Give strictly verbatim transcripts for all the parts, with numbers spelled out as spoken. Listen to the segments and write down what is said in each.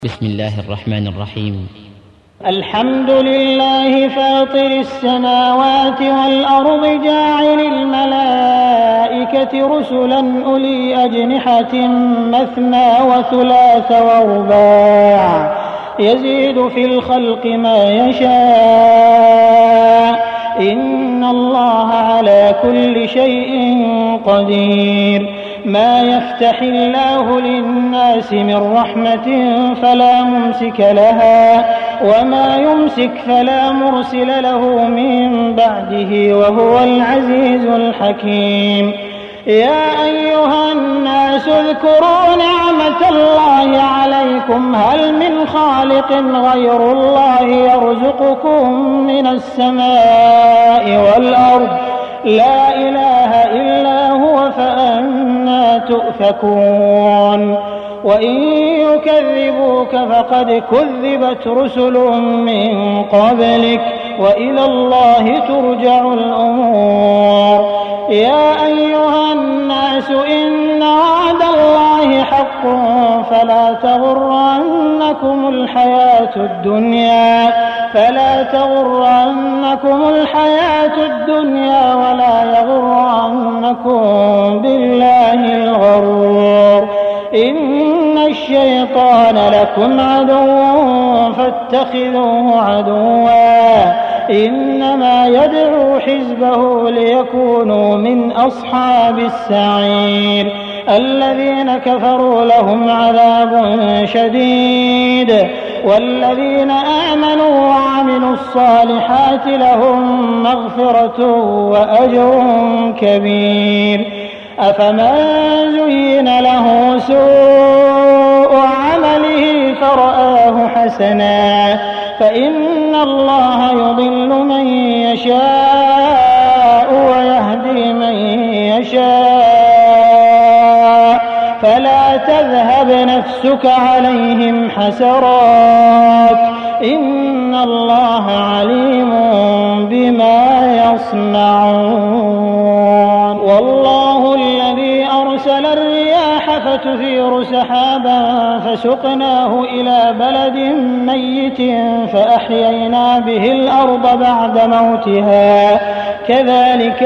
بسم الله الرحمن الرحيم. الحمد لله فاطر السماوات والأرض جاعل الملائكة رسلا أولي أجنحة مثنى وثلاث ورباع يزيد في الخلق ما يشاء إن الله على كل شيء قدير. ما يفتح الله للناس من رحمة فلا ممسك لها وما يمسك فلا مرسل له من بعده وهو العزيز الحكيم. يا أيها الناس اذكروا نعمة الله عليكم هل من خالق غير الله يرزقكم من السماء والأرض لا إله إلا هو فأنى تؤفكون. وإن يكذبوك فقد كذبت رسل من قبلك وإلى الله ترجع الأمور. يا أيها الناس إن وعد الله حق فلا تغرنكم الحياة الدنيا فلا تغرنكم الحياة الدنيا ولا يغرنكم بالله الغرور. إن الشيطان لكم عدو فاتخذوه عدوا إنما يدعو حزبه ليكونوا من أصحاب السعير. الذين كفروا لهم عذاب شديد والذين آمنوا وعملوا الصالحات لهم مغفرة وأجر كبير. أفمن زين له سوء عمله فرآه حسنا فإن الله يضل من يشاء ويهدي من يشاء فلا تذهب نفسك عليهم حسرات إن الله عليم بما يصنعون. والله الذي أرسل الرياح فتثير سحابا فسقناه إلى بلد ميت فأحيينا به الأرض بعد موتها كذلك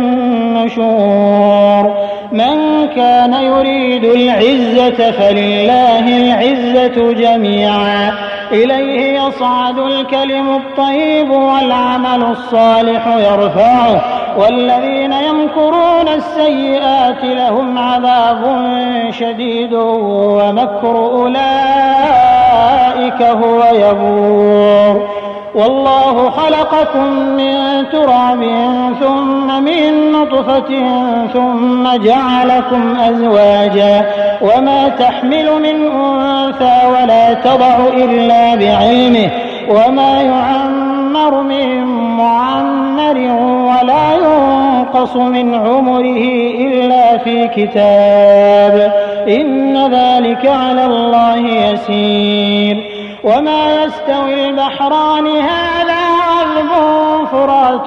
النشور. من كان يريد العزة فلله العزة جميعا إليه يصعد الكلم الطيب والعمل الصالح يرفعه والذين يمكرون السيئات لهم عذاب شديد ومكر أولئك هو يبور. والله خلقكم من تراب ثم من نطفة ثم جعلكم أزواجا وما تحمل من أنثى ولا تضع إلا بعلمه وما يعمر من معمر ولا ينقص من عمره إلا في كتاب إن ذلك على الله يسير. وما يستوي البحران هذا عذب فرات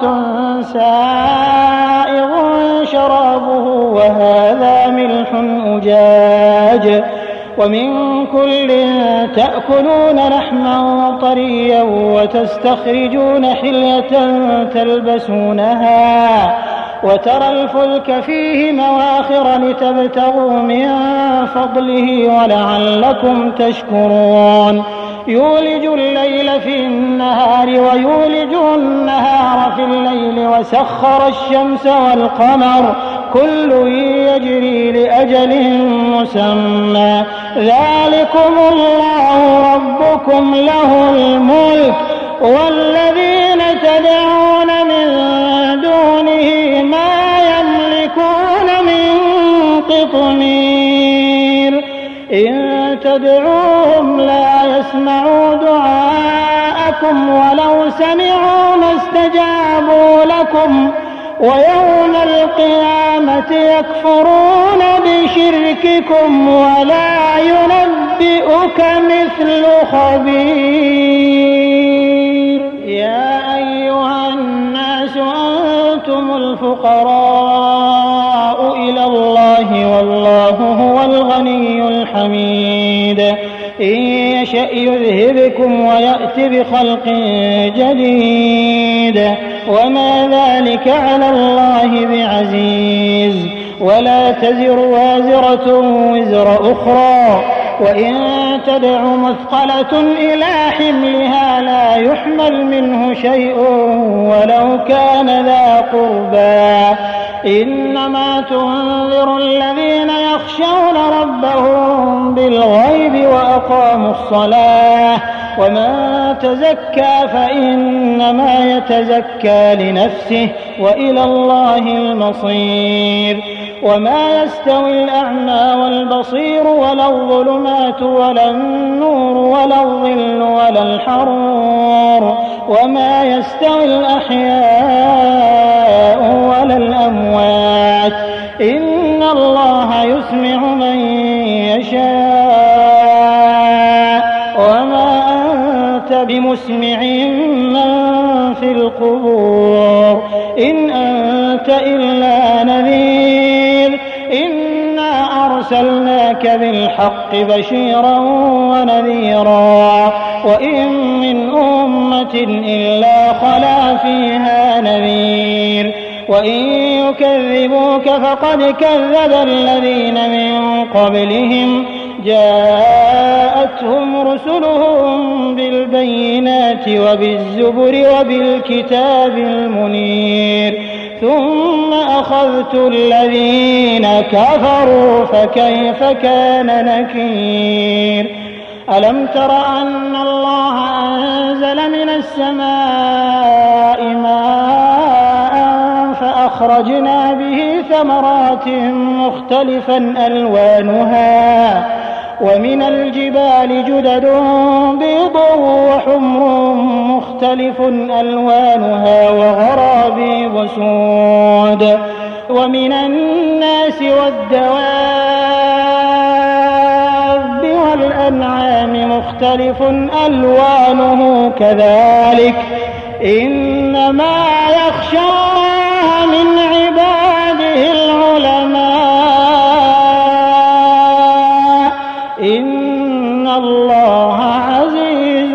سائغ شرابه وهذا ملح أجاج ومن كل تأكلون لحما طريا وتستخرجون حلية تلبسونها وترى الفلك فيه مواخر لتبتغوا من فضله ولعلكم تشكرون. يولج الليل في النهار ويولج النهار في الليل وسخر الشمس والقمر كل يجري لأجل مسمى ذلكم الله ربكم له الملك والذين تدعون من دونه ما يملكون من قطمير. إن تدعوهم لا يسمعوا دعاءكم ولو سمعوا ما استجابوا لكم ويوم القيامة يكفرون بشرككم ولا ينبئك مثل خبير. يا أيها الناس أنتم الفقراء إلى الله والله هو الغني الحميد. إن يشأ يذهبكم ويأتي بخلق جديد وما ذلك على الله بعزيز. ولا تزر وازرة وزر أخرى وإن تدع مثقلة إلى حملها لا يحمل منه شيء ولو كان ذا قربى إنما تنذر الذين يخشون ربهم بالغيب وأقاموا الصلاة ومن تزكى فإنما يتزكى لنفسه وإلى الله المصير. وما يستوي الأعمى والبصير ولا الظلمات ولا النور ولا الظل ولا الحرور وما يستوي الأحياء ولا الأموات إن الله يسمع من يشاء وما أنت بمسمع من في القبور إن أنت إلا نذير إنا أرسلناك بالحق بشيرا ونذيرا وإن من أمة إلا خلا فيها نذير وإن يكذبوك فقد كذب الذين من قبلهم جاءتهم رسلهم بالبينات وبالزبر وبالكتاب المنير ثم أخذت الذين كفروا فكيف كان نكير. ألم تر أن الله أنزل من السماء ماء فأخرجنا به ثمرات مختلفا ألوانها ومن الجبال جدد بيض وحمر مختلف ألوانها وغرابيب سود ومن الناس والدواب والأنعام مختلف ألوانه كذلك إنما يخشى الله من عباده العلماء إن الله عزيز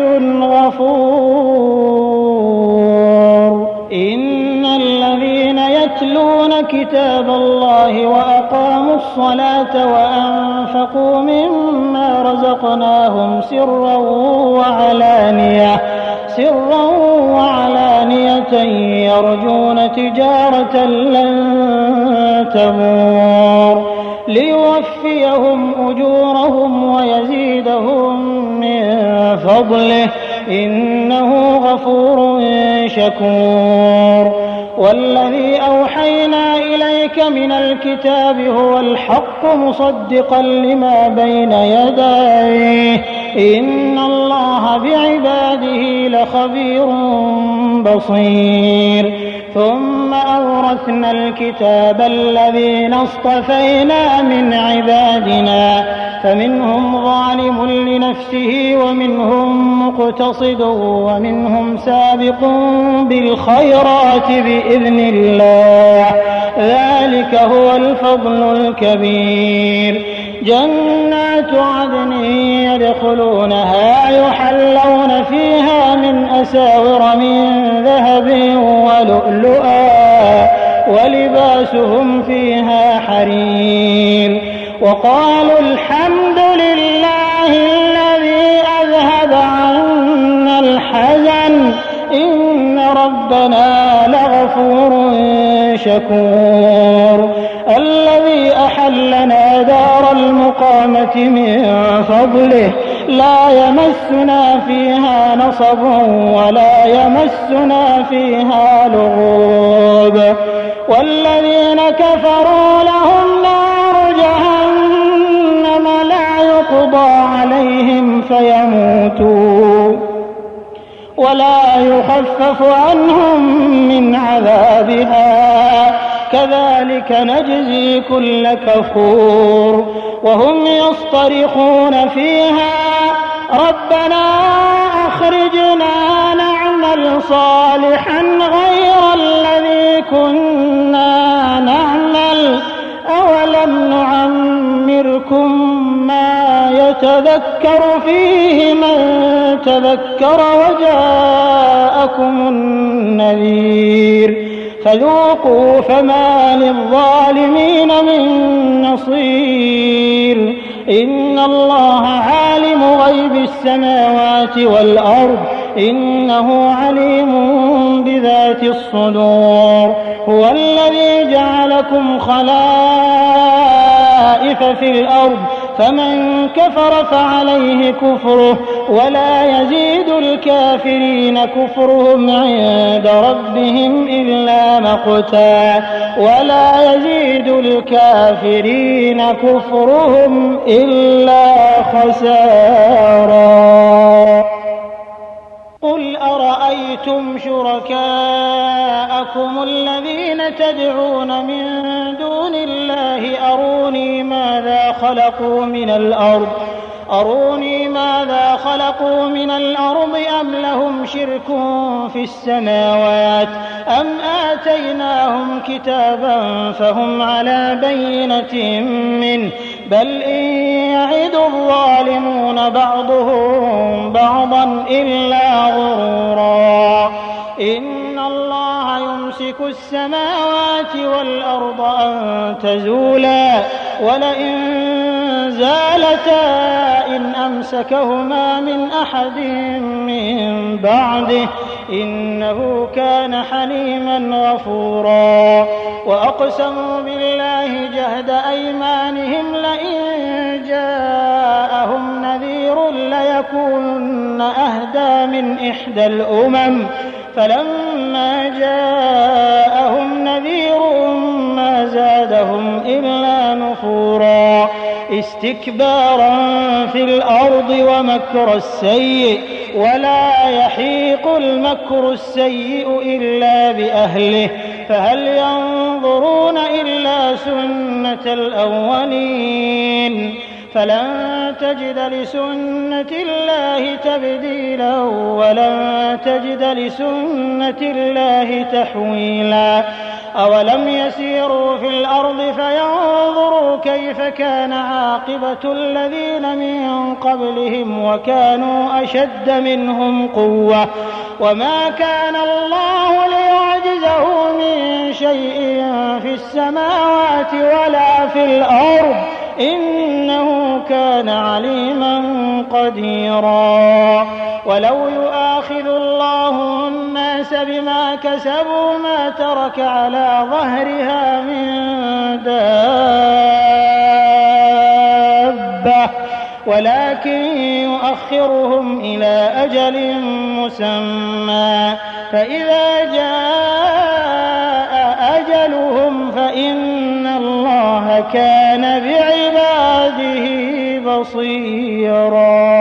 غفور. إن الذين يتلون كتاب الله وأقاموا الصلاة وأنفقوا مما رزقناهم سرا وعلانية سرا وعلانية يرجون تجارة لن تبور ليوفيهم أجورهم ويزيدهم من فضله إنه غفور شكور. والذي أوحينا إليك من الكتاب هو الحق مصدقا لما بين يديه إن الله بعباده لخبير بصير. ثم أورثنا الكتاب الذين اصطفينا من عبادنا فمنهم ظالم لنفسه ومنهم مقتصد ومنهم سابق بالخيرات بإذن الله ذلك هو الفضل الكبير. جنات عدن يدخلونها يحلون فيها من أساور من ذهب ولؤلؤا ولباسهم فيها حرير. وقالوا الحمد لله الذي أذهب عنا الحزن إن ربنا لغفور شكور. الذي أحلنا دار المقامة من فضله لا يمسنا فيها نصب ولا يمسنا فيها لغوب. والذين كفروا لهم نار جهنم لا يقضى عليهم فيموتوا ولا يخفف عنهم من عذابها كذلك نجزي كل كفور. وهم يصطرخون فيها ربنا أخرجنا نعمل صالحا غير الذي كنا نعمل أولم نعمركم ما يتذكر فيه من تذكر وجاءكم النذير فذوقوا فما للظالمين من نصير إن الله عالم غيب السماوات والأرض إنه عليم بذات الصدور هو الذي جعلكم خلائف في الأرض فمن كفر فعليه كفره ولا يزيد الكافرين كفرهم عند ربهم إلا مقتا ولا يزيد الكافرين كفرهم إلا خسارا قل أرأيتم شركاءكم الذين تدعون من دون الله أروني ماذا خلقوا من الأرض أروني ماذا خلقوا من الأرض أم لهم شرك في السماوات أم آتيناهم كتابا فهم على بينة منه بل إن يعد الظالمون بعضهم بعضا إلا غرورا إن الله يمسك السماوات والأرض أن تزولا ولئن زالتا إن أمسكهما من أحد من بعده إنه كان حليما غفورا وأقسموا بالله جهد أيمانهم لئن جاءهم نذير ليكونن أهدى من إحدى الأمم فلما جاءهم نذير ما زادهم إلا نفورا استكبارا في الأرض ومكر السيء ولا يحيق المكر السيء إلا بأهله فهل ينظرون إلا سنة الأولين فلن تجد لسنة الله تبديلا ولن تجد لسنة الله تحويلا أولم يسيروا في الأرض فينظروا كيف كان عاقبة الذين من قبلهم وكانوا أشد منهم قوة وما كان الله ليعجزه من شيء في السماوات ولا في الأرض إنه كان عليما قديرا ولو يؤاخذ الله الناس بما كسبوا ما ترك على ظهرها من دابة ولكن يؤخرهم إلى أجل مسمى فإذا جاء أجلهم فإن الله كان بعباده بصيرا